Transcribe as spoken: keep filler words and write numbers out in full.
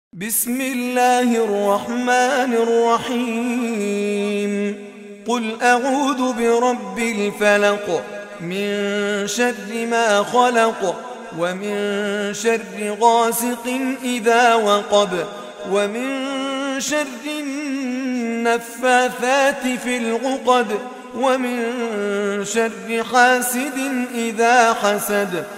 بسم الله الرحمن الرحيم قل أعوذ برب الفلق من شر ما خلق ومن شر غاسق إذا وقب ومن شر النفاثات في العقد ومن شر حاسد إذا حسد